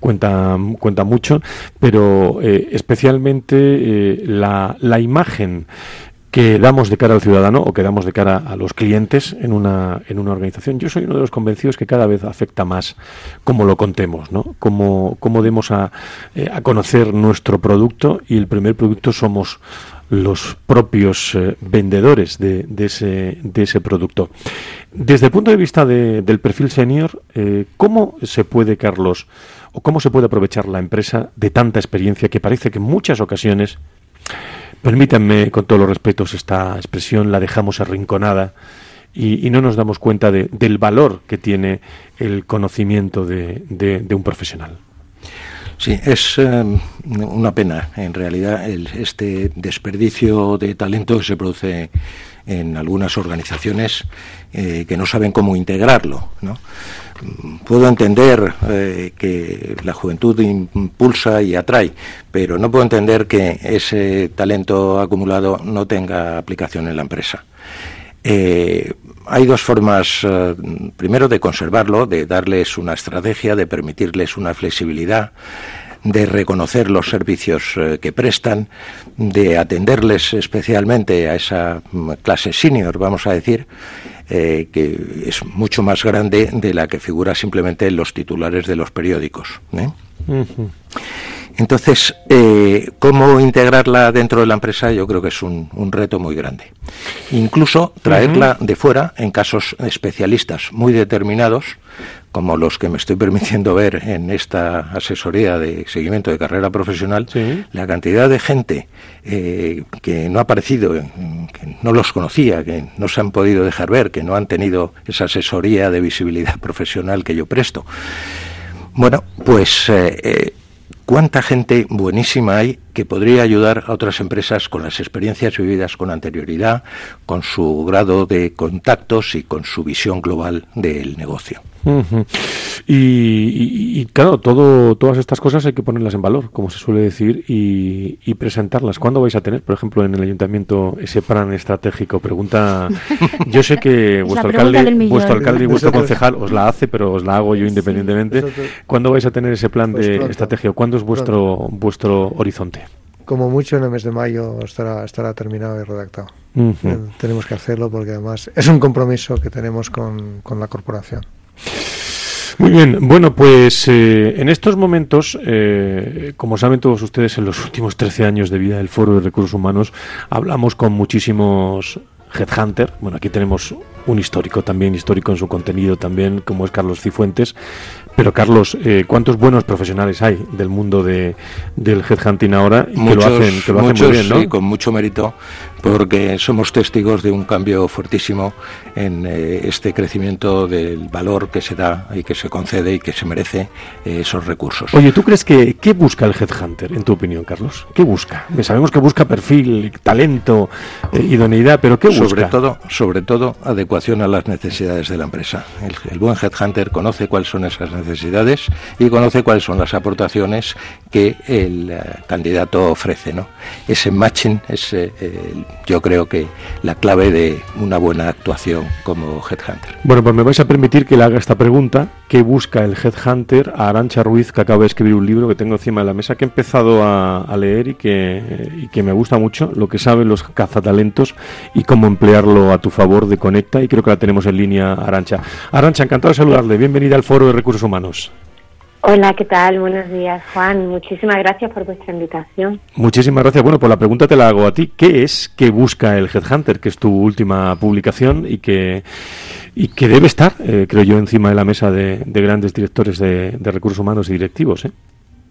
S2: mucho, pero especialmente la imagen que damos de cara al ciudadano o que damos de cara a los clientes en una organización. Yo soy uno de los convencidos que cada vez afecta más cómo lo contemos, ¿no? Cómo demos a conocer nuestro producto, y el primer producto somos los propios vendedores de ese producto. Desde el punto de vista del perfil senior, ¿cómo se puede, Carlos, o cómo se puede aprovechar la empresa de tanta experiencia que parece que en muchas ocasiones, permítanme con todos los respetos esta expresión, la dejamos arrinconada y no nos damos cuenta del valor que tiene el conocimiento de un profesional?
S6: Sí, es una pena, en realidad, este desperdicio de talento que se produce en algunas organizaciones que no saben cómo integrarlo, ¿no? Puedo entender que la juventud impulsa y atrae, pero no puedo entender que ese talento acumulado no tenga aplicación en la empresa. Hay dos formas, primero de conservarlo, de darles una estrategia, de permitirles una flexibilidad, de reconocer los servicios que prestan, de atenderles especialmente a esa clase senior, vamos a decir, que es mucho más grande de la que figura simplemente en los titulares de los periódicos, ¿eh? Uh-huh. Entonces, ¿cómo integrarla dentro de la empresa? Yo creo que es un reto muy grande. Incluso traerla de fuera en casos especialistas muy determinados, como los que me estoy permitiendo ver en esta asesoría de seguimiento de carrera profesional. ¿Sí? La cantidad de gente que no ha aparecido, que no los conocía, que no se han podido dejar ver, que no han tenido esa asesoría de visibilidad profesional que yo presto. Bueno, pues ¿cuánta gente buenísima hay que podría ayudar a otras empresas con las experiencias vividas con anterioridad, con su grado de contactos y con su visión global del negocio?
S2: Uh-huh. Y claro, todas estas cosas hay que ponerlas en valor, como se suele decir, y presentarlas. ¿Cuándo vais a tener, por ejemplo, en el ayuntamiento ese plan estratégico? Pregunta. Yo sé que vuestro alcalde y vuestro concejal os la hace, pero os la hago yo independientemente. ¿Cuándo vais a tener ese plan de estrategia? ¿Cuándo es vuestro horizonte?
S4: Como mucho en el mes de mayo estará terminado y redactado. Uh-huh. Tenemos que hacerlo porque además es un compromiso que tenemos con la corporación.
S2: Muy bien, bueno, pues en estos momentos, como saben todos ustedes, en los últimos 13 años de vida del Foro de Recursos Humanos hablamos con muchísimos headhunter. Bueno, aquí tenemos un histórico en su contenido también, como es Carlos Cifuentes. Pero Carlos, ¿cuántos buenos profesionales hay del mundo del headhunting ahora? Y que lo hacen muy bien, ¿no?
S6: Sí, con mucho mérito, porque somos testigos de un cambio fuertísimo en este crecimiento del valor que se da y que se concede y que se merece esos recursos.
S2: Oye, ¿tú crees que qué busca el headhunter, en tu opinión, Carlos? ¿Qué busca? Sabemos que busca perfil, talento, idoneidad, pero ¿qué busca?
S6: Sobre todo adecuación a las necesidades de la empresa. El buen headhunter conoce cuáles son esas necesidades y conoce cuáles son las aportaciones que el candidato ofrece, ¿no? Ese matching es yo creo que la clave de una buena actuación como headhunter.
S2: Bueno, pues me vais a permitir que le haga esta pregunta: ¿qué busca el headhunter a Arantxa Ruiz, que acaba de escribir un libro que tengo encima de la mesa, que he empezado a leer y que me gusta mucho, lo que saben los cazatalentos y cómo emplearlo a tu favor, de Conecta? Y creo que la tenemos en línea, Arantxa. Arantxa, encantado de saludarle. Bienvenida al Foro de Recursos Humanos.
S8: Hola, ¿qué tal? Buenos días, Juan. Muchísimas gracias por vuestra invitación.
S2: Muchísimas gracias. Bueno, pues la pregunta te la hago a ti. ¿Qué busca el headhunter? Que es tu última publicación y que debe estar, creo yo, encima de la mesa de grandes directores de recursos humanos y directivos, ¿eh?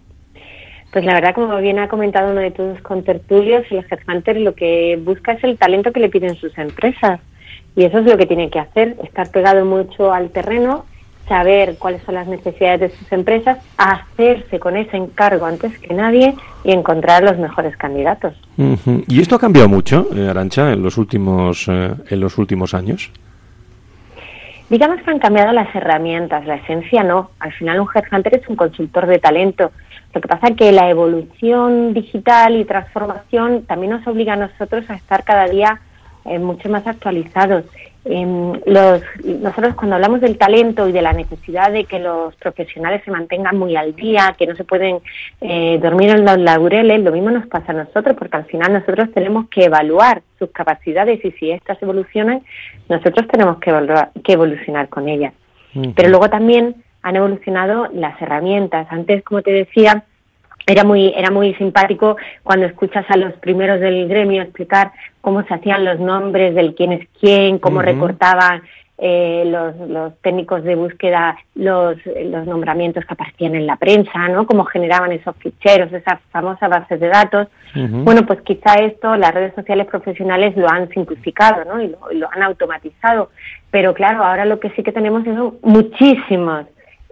S8: Pues la verdad, como bien ha comentado uno de tus contertulios, el headhunter lo que busca es el talento que le piden sus empresas. Y eso es lo que tiene que hacer, estar pegado mucho al terreno, saber cuáles son las necesidades de sus empresas, hacerse con ese encargo antes que nadie y encontrar los mejores candidatos.
S2: Uh-huh. ¿Y esto ha cambiado mucho, Arantxa, en los últimos años?
S8: Digamos que han cambiado las herramientas, la esencia no. Al final un headhunter es un consultor de talento. Lo que pasa es que la evolución digital y transformación también nos obliga a nosotros a estar cada día mucho más actualizados. Nosotros cuando hablamos del talento y de la necesidad de que los profesionales se mantengan muy al día, que no se pueden dormir en los laureles, lo mismo nos pasa a nosotros, porque al final nosotros tenemos que evaluar sus capacidades y si estas evolucionan, nosotros tenemos que evolucionar con ellas. Uh-huh. Pero luego también han evolucionado las herramientas. Antes, como te decía, era muy simpático cuando escuchas a los primeros del gremio explicar cómo se hacían los nombres del quién es quién, cómo recortaban los técnicos de búsqueda los nombramientos que aparecían en la prensa, ¿no? Cómo generaban esos ficheros, esas famosas bases de datos. Uh-huh. Bueno, pues quizá esto las redes sociales profesionales lo han simplificado, ¿no? Y lo han automatizado. Pero claro, ahora lo que sí que tenemos son muchísimas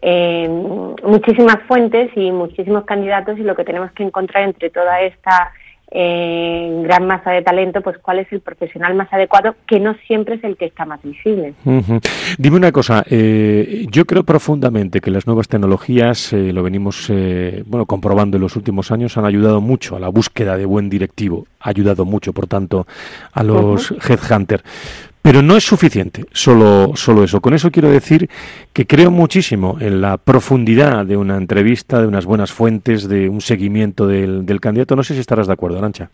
S8: fuentes y muchísimos candidatos, y lo que tenemos que encontrar entre toda esta gran masa de talento, pues cuál es el profesional más adecuado, que no siempre es el que está más visible. Uh-huh.
S2: Dime una cosa, yo creo profundamente que las nuevas tecnologías, lo venimos comprobando en los últimos años, han ayudado mucho a la búsqueda de buen directivo, ha ayudado mucho, por tanto, a los headhunters. Pero no es suficiente, solo eso. Con eso quiero decir que creo muchísimo en la profundidad de una entrevista, de unas buenas fuentes, de un seguimiento del candidato. No sé si estarás de acuerdo, Arantxa.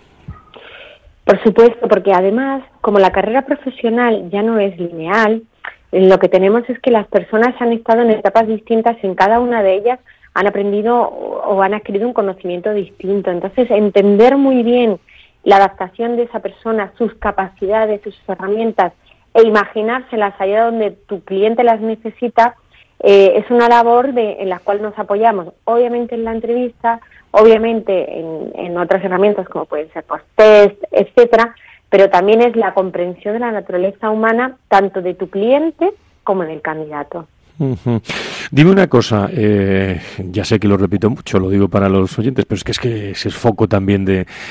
S8: Por supuesto, porque además, como la carrera profesional ya no es lineal, lo que tenemos es que las personas han estado en etapas distintas, en cada una de ellas han aprendido o han adquirido un conocimiento distinto. Entonces, entender muy bien la adaptación de esa persona, sus capacidades, sus herramientas, e imaginárselas allá donde tu cliente las necesita, es una labor en la cual nos apoyamos, obviamente en la entrevista, obviamente en otras herramientas como pueden ser post-test, etcétera, pero también es la comprensión de la naturaleza humana, tanto de tu cliente como del candidato.
S2: Uh-huh. Dime una cosa, ya sé que lo repito mucho, lo digo para los oyentes, pero es que ese es foco también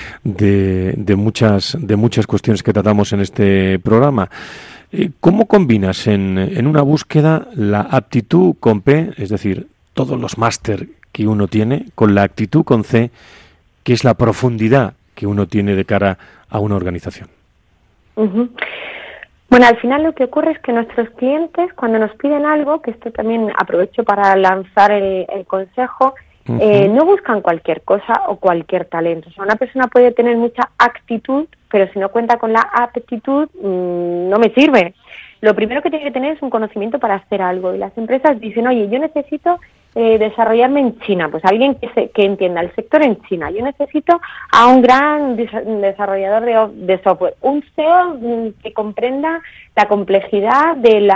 S2: de muchas cuestiones que tratamos en este programa. ¿Cómo combinas en una búsqueda la aptitud con P, es decir, todos los máster que uno tiene, con la actitud con C, que es la profundidad que uno tiene de cara a una organización?
S8: Uh-huh. Bueno, al final lo que ocurre es que nuestros clientes, cuando nos piden algo, que esto también aprovecho para lanzar el consejo, no buscan cualquier cosa o cualquier talento. O sea, una persona puede tener mucha actitud, pero si no cuenta con la aptitud, no me sirve. Lo primero que tiene que tener es un conocimiento para hacer algo. Y las empresas dicen, oye, yo necesito desarrollarme en China, pues alguien que entienda el sector en China. Yo necesito a un gran desarrollador de software, un CEO que comprenda la complejidad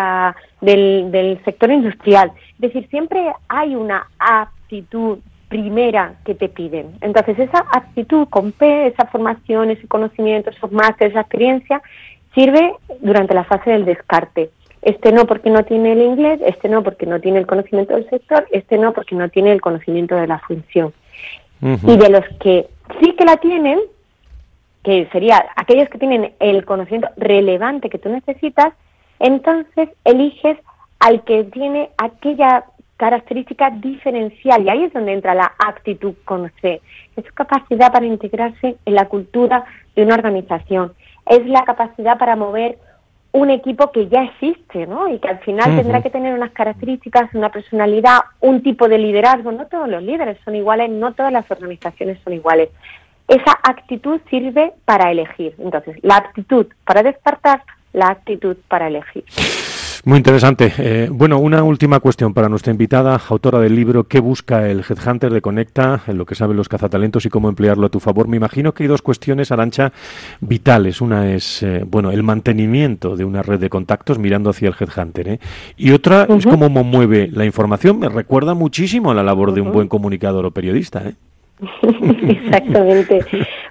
S8: del sector industrial. Es decir, siempre hay una aptitud primera que te piden. Entonces, esa aptitud con P, esa formación, ese conocimiento, esos másteres, esa experiencia, sirve durante la fase del descarte. Este no porque no tiene el inglés, este no porque no tiene el conocimiento del sector, este no porque no tiene el conocimiento de la función. Uh-huh. Y de los que sí que la tienen, que sería aquellos que tienen el conocimiento relevante que tú necesitas, entonces eliges al que tiene aquella característica diferencial, y ahí es donde entra la actitud con C. Es su capacidad para integrarse en la cultura de una organización, es la capacidad para mover un equipo que ya existe, ¿no? Y que al final tendrá que tener unas características, una personalidad, un tipo de liderazgo. No todos los líderes son iguales, no todas las organizaciones son iguales. Esa actitud sirve para elegir. Entonces, la actitud para descartar, la actitud para elegir.
S2: Muy interesante. Bueno, una última cuestión para nuestra invitada, autora del libro ¿Qué busca el Headhunter de Conecta? En lo que saben los cazatalentos y cómo emplearlo a tu favor. Me imagino que hay dos cuestiones, Arantxa, vitales. Una es, el mantenimiento de una red de contactos mirando hacia el Headhunter, y otra es cómo mueve la información. Me recuerda muchísimo a la labor de un buen comunicador o periodista,
S8: Exactamente.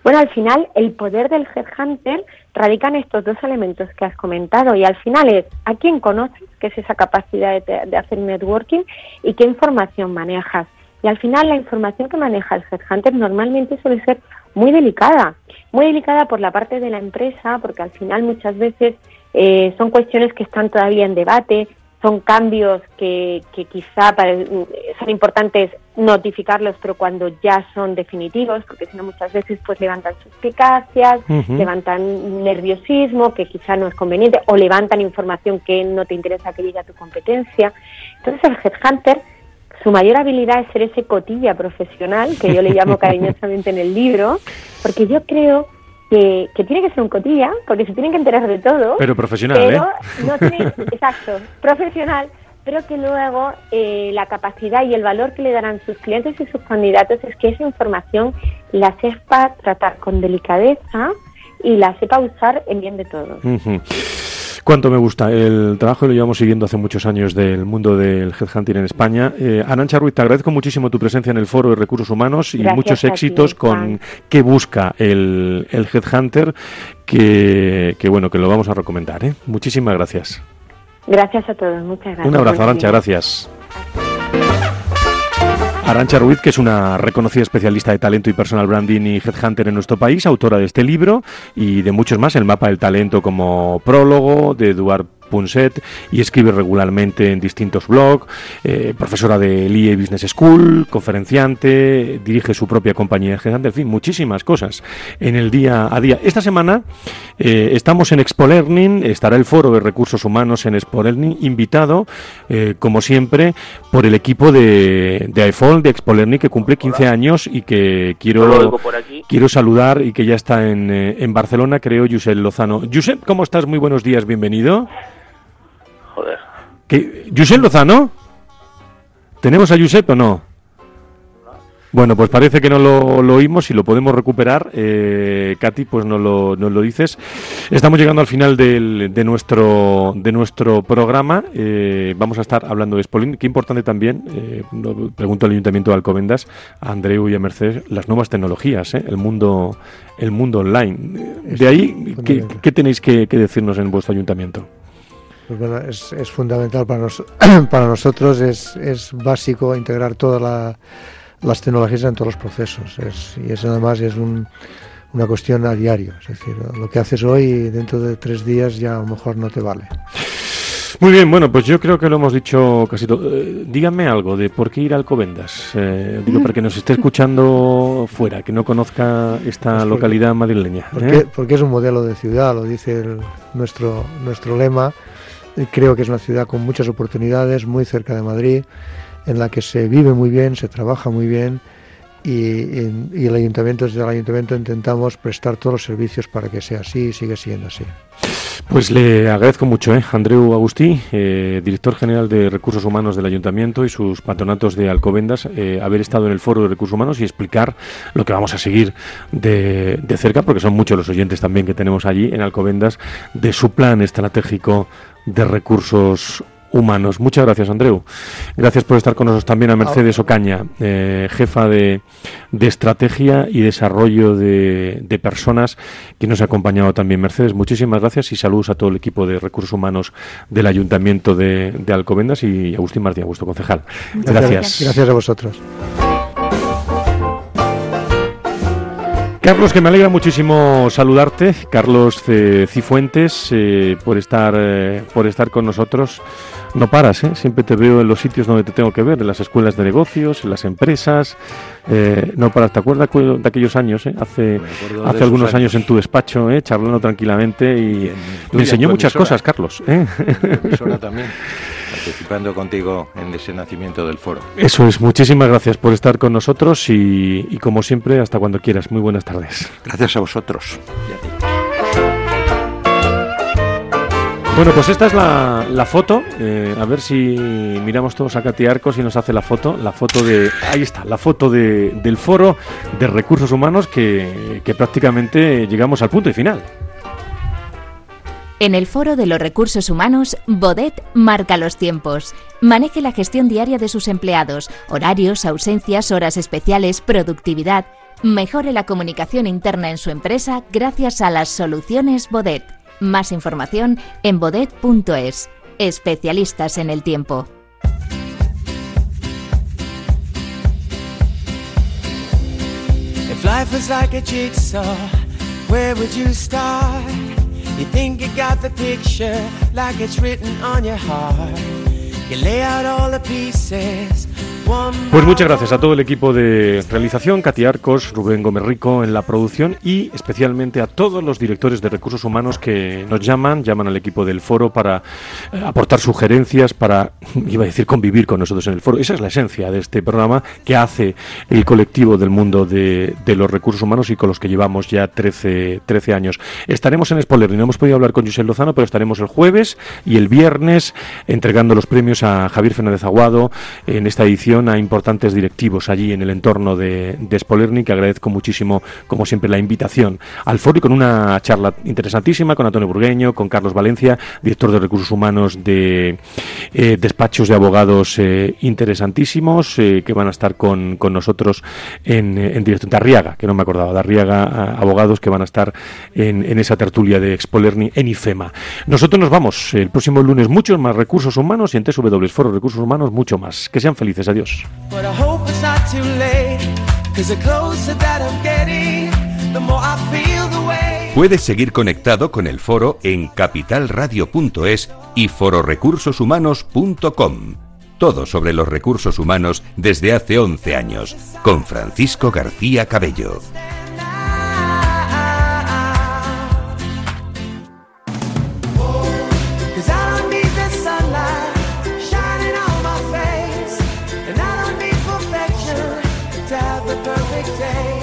S8: Bueno, al final el poder del headhunter radica en estos dos elementos que has comentado, y al final es a quién conoces, que es esa capacidad de hacer networking, y qué información manejas. Y al final la información que maneja el headhunter normalmente suele ser muy delicada por la parte de la empresa, porque al final muchas veces son cuestiones que están todavía en debate, son cambios que quizá son importantes notificarlos, pero cuando ya son definitivos, porque si no muchas veces pues levantan suspicacias, levantan nerviosismo que quizá no es conveniente, o levantan información que no te interesa que llegue a tu competencia. Entonces el headhunter, su mayor habilidad es ser ese cotilla profesional, que yo le llamo cariñosamente en el libro, porque yo creo que tiene que ser un cotilla, porque se tienen que enterar de todo.
S2: Pero profesional,
S8: pero no tiene, exacto, profesional, pero que luego la capacidad y el valor que le darán sus clientes y sus candidatos es que esa información la sepa tratar con delicadeza y la sepa usar en bien de todos.
S2: Cuánto me gusta el trabajo, y lo llevamos siguiendo hace muchos años del mundo del headhunting en España. Arantxa Ruiz, te agradezco muchísimo tu presencia en el Foro de Recursos Humanos y gracias, muchos éxitos con qué busca el headhunter, que bueno, que lo vamos a recomendar, ¿eh? Muchísimas gracias.
S8: Gracias a todos, muchas gracias.
S2: Un abrazo, Arantxa, gracias. Arantxa Ruiz, que es una reconocida especialista de talento y personal branding y headhunter en nuestro país, autora de este libro y de muchos más, El mapa del talento como prólogo, de Eduard Punset, y escribe regularmente en distintos blogs, profesora de l'IE Business School, conferenciante, dirige su propia compañía de headhunter, en fin, muchísimas cosas en el día a día. Esta semana estamos en Expo Learning, estará el Foro de Recursos Humanos en Expo Learning, invitado, como siempre, por el equipo de iPhone, de Expo Learning, que cumple 15 años y que quiero saludar, y que ya está en Barcelona, creo, Josep Lozano. Josep, ¿cómo estás? Muy buenos días, bienvenido.
S9: Joder.
S2: ¿Josep Lozano? ¿Tenemos a Josep o no? Bueno, pues parece que no lo oímos y lo podemos recuperar. Katy, pues nos lo dices. Estamos llegando al final de nuestro programa. Vamos a estar hablando de Expolin. Qué importante también, pregunto al Ayuntamiento de Alcobendas, a Andreu y a Mercedes, las nuevas tecnologías, el mundo online. De ahí, ¿qué tenéis que decirnos en vuestro ayuntamiento?
S4: Pues bueno, es fundamental para nosotros, es básico integrar todas las tecnologías en todos los procesos, y eso además es una cuestión a diario, es decir, lo que haces hoy dentro de 3 días ya a lo mejor no te vale.
S2: Muy bien, bueno, pues yo creo que lo hemos dicho casi todo. Díganme algo de por qué ir a Alcobendas. Digo, para que nos esté escuchando fuera, que no conozca esta localidad madrileña.
S4: Porque es un modelo de ciudad, lo dice nuestro lema. Creo que es una ciudad con muchas oportunidades, muy cerca de Madrid, en la que se vive muy bien, se trabaja muy bien, y desde el ayuntamiento intentamos prestar todos los servicios para que sea así y sigue siendo así.
S2: Pues le agradezco mucho, Andreu Agustí, director general de Recursos Humanos del Ayuntamiento y sus patronatos de Alcobendas, haber estado en el Foro de Recursos Humanos y explicar lo que vamos a seguir de cerca, porque son muchos los oyentes también que tenemos allí en Alcobendas, de su plan estratégico de recursos humanos. Muchas gracias, Andreu. Gracias por estar con nosotros también a Mercedes Ocaña, jefa de estrategia y desarrollo de personas, que nos ha acompañado también. Mercedes, muchísimas gracias y saludos a todo el equipo de recursos humanos del Ayuntamiento de Alcobendas, y Agustín Martín, vuestro concejal. Gracias.
S4: Gracias a vosotros.
S2: Carlos, que me alegra muchísimo saludarte, Carlos Cifuentes, por estar con nosotros. No paras, siempre te veo en los sitios donde te tengo que ver, en las escuelas de negocios, en las empresas. No paras. ¿Te acuerdas de aquellos años? Hace algunos años en tu despacho, charlando tranquilamente, y me enseñó muchas cosas, Carlos.
S6: Emisora también, participando contigo en ese nacimiento del foro.
S2: Eso es, muchísimas gracias por estar con nosotros y como siempre, hasta cuando quieras. Muy buenas tardes.
S6: Gracias a vosotros.
S2: Bueno, pues esta es la foto, a ver si miramos todos a Katy Arcos y nos hace la foto ahí está, la foto del Foro de Recursos Humanos, que prácticamente llegamos al punto y final.
S3: En el Foro de los Recursos Humanos, Bodet marca los tiempos. Maneje la gestión diaria de sus empleados, horarios, ausencias, horas especiales, productividad. Mejore la comunicación interna en su empresa gracias a las soluciones Bodet. Más información en bodet.es. Especialistas en el tiempo.
S10: If life was like a jigsaw, where would you start? You think you got the picture like it's written on your heart. You lay out all the pieces.
S2: Pues muchas gracias a todo el equipo de realización, Katy Arcos, Rubén Gómez Rico en la producción y especialmente a todos los directores de recursos humanos que nos llaman al equipo del foro para aportar sugerencias, para, iba a decir, convivir con nosotros en el foro. Esa es la esencia de este programa que hace el colectivo del mundo de los recursos humanos y con los que llevamos ya 13 años. Estaremos en Spoiler, no hemos podido hablar con Josep Lozano, pero estaremos el jueves y el viernes entregando los premios a Javier Fernández Aguado en esta edición a importantes directivos allí en el entorno de Spoilerni, que agradezco muchísimo, como siempre, la invitación al foro y con una charla interesantísima con Antonio Burgueño, con Carlos Valencia, director de Recursos Humanos de despachos de abogados interesantísimos que van a estar con nosotros en directo. De Arriaga, que no me acordaba, de Arriaga abogados que van a estar en esa tertulia de Spoilerni en IFEMA. Nosotros nos vamos el próximo lunes, muchos más recursos humanos y en www.foro Recursos Humanos mucho más. Que sean felices. Adiós.
S1: Puedes seguir conectado con el foro en capitalradio.es y fororecursoshumanos.com. Todo sobre los recursos humanos desde hace 11 años, con Francisco García Cabello.
S10: Perfect day.